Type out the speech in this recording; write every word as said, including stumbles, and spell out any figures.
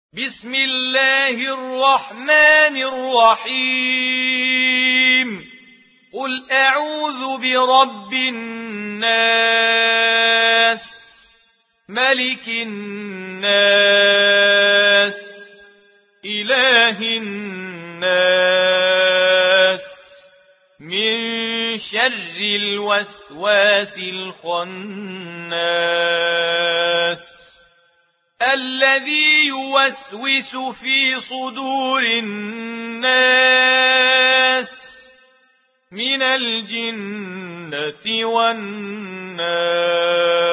بسم الله الرحمن الرحيم قل أعوذ برب الناس ملك الناس إله الناس من شر الوسواس الخناس الذي يوسوس في صدور الناس من الجنة والناس.